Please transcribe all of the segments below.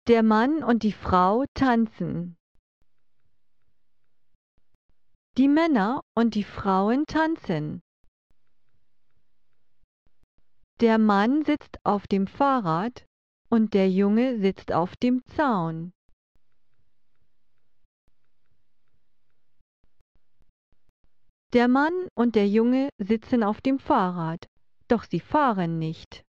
Der Mann und die Frau tanzen. Die Männer und die Frauen tanzen. Der Mann sitzt auf dem Fahrrad und der Junge sitzt auf dem Zaun. Der Mann und der Junge sitzen auf dem Fahrrad, doch sie fahren nicht.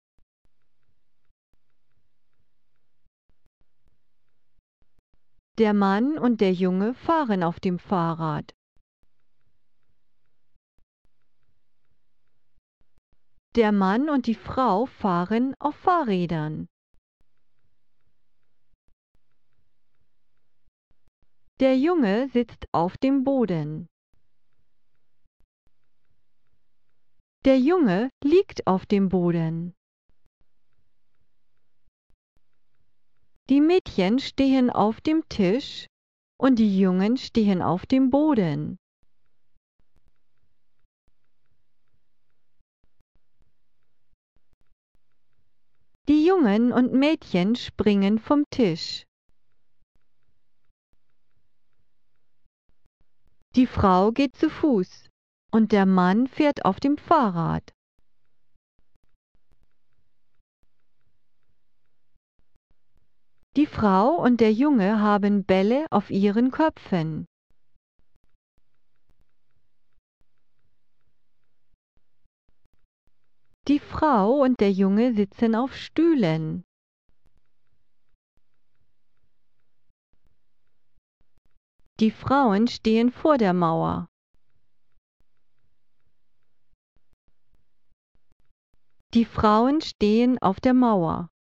Der Mann und der Junge fahren auf dem Fahrrad. Der Mann und die Frau fahren auf Fahrrädern. Der Junge sitzt auf dem Boden. Der Junge liegt auf dem Boden. Die Mädchen stehen auf dem Tisch und die Jungen stehen auf dem Boden. Die Jungen und Mädchen springen vom Tisch. Die Frau geht zu Fuß und der Mann fährt auf dem Fahrrad. Die Frau und der Junge haben Bälle auf ihren Köpfen. Die Frau und der Junge sitzen auf Stühlen. Die Frauen stehen vor der Mauer. Die Frauen stehen auf der Mauer.